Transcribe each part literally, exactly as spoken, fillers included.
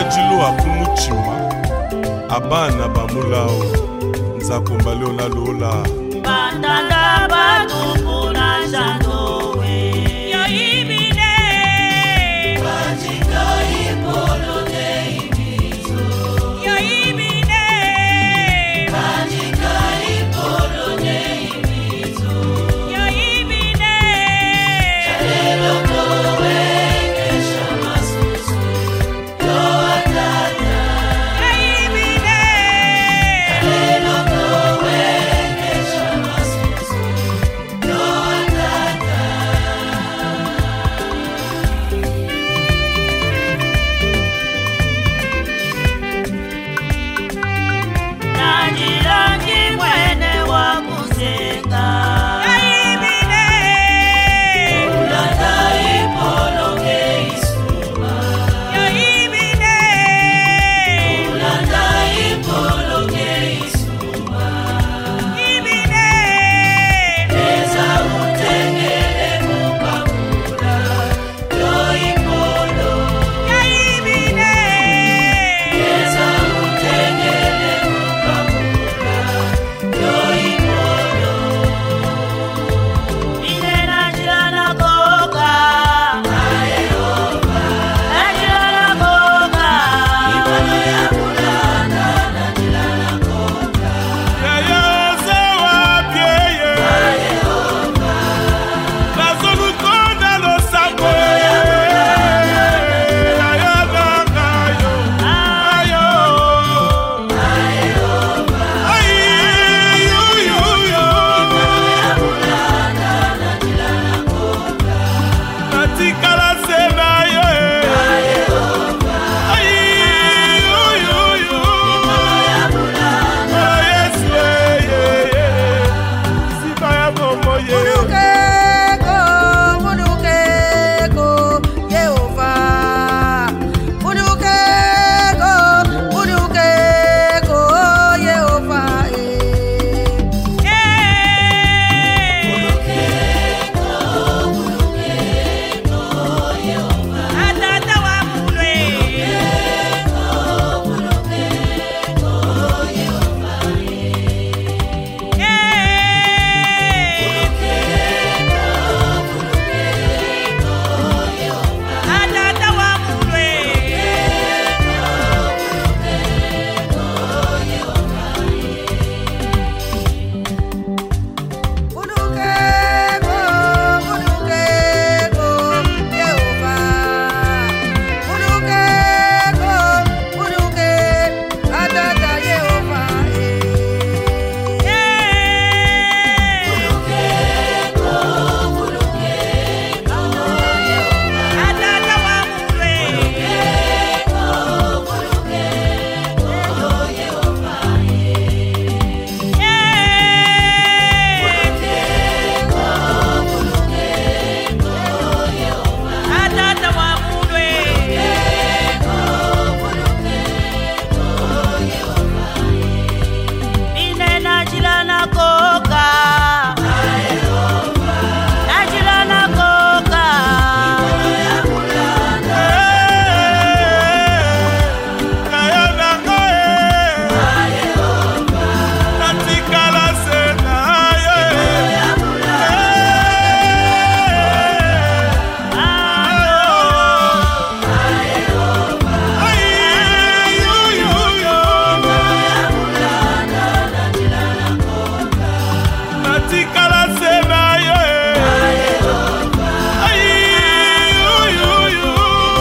Angelo akumuchima abana bamulao nzakomba leo na lola Bandanda batupuna jandowe Yohimine Bajika ipolo de imizo Yohimine Bajika ipolo de imizo Yohimine Chalelo kowe kesha masusu Yoatata Yohimine Chalelo kowe kesha masusu Yoatata Najirangi mwene wa kusenga Yohimine Ulanda ipologe isuma Yohimine Ulanda ipologe isuma Yohimine Eza utengele mupakula Yohipolo Yohimine Eza utengele mupakula Yohipolo Inena jirana koka Ayehova Najirana koka Ipolo ya mulana Najirana koka Yayoze wapieye Ayehova Nazolukonda lo sapo Ayaganga yo Ayo Ayehova Ay yo yo yo ya mulana Najirana koka Natikala sena yo Ayehova Ay yo yo yo ya mulana Oh yes yeah yeah yeah Siba ya momo yeah Munukeko, munukeko, Yehova. Munukeko, munukeko, Yehova. Atata wa mulwe Atata wa mulwe Munukeko, munukeko, Yehova. Munukeko, munuke, Atata Yehova. Atata wa mulwe Atata wa mulwe Ine najilana koka Najilana koka Ayaganga yo Natikala sena yo Ay yo yo yo Natikala sena yo Ay yo yo yo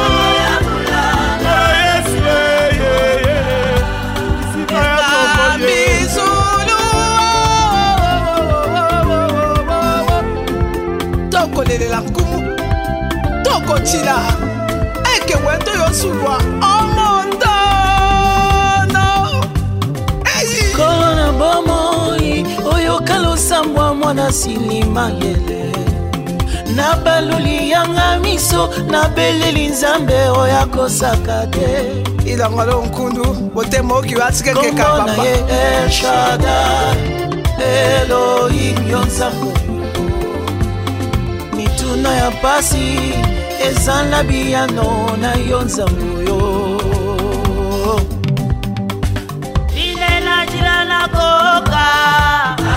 Oh yes yeah yeah yeah Siba ya momo yeah Bizulu, tokolelela nkumu, tokotila, eke wendo yosulwa omondono. Eyi. Kolo na bomoi oyo kalosambwa mwana silima yele na baluli yanga miso na beleli nzambe oyo akosaka te Ilangalo nkundu, bote moki watike keka kombo na papa. ye El Shaddai Elohim yo nzambe mituna ya pasi eza na biyano na yo nzambe oyo nakoka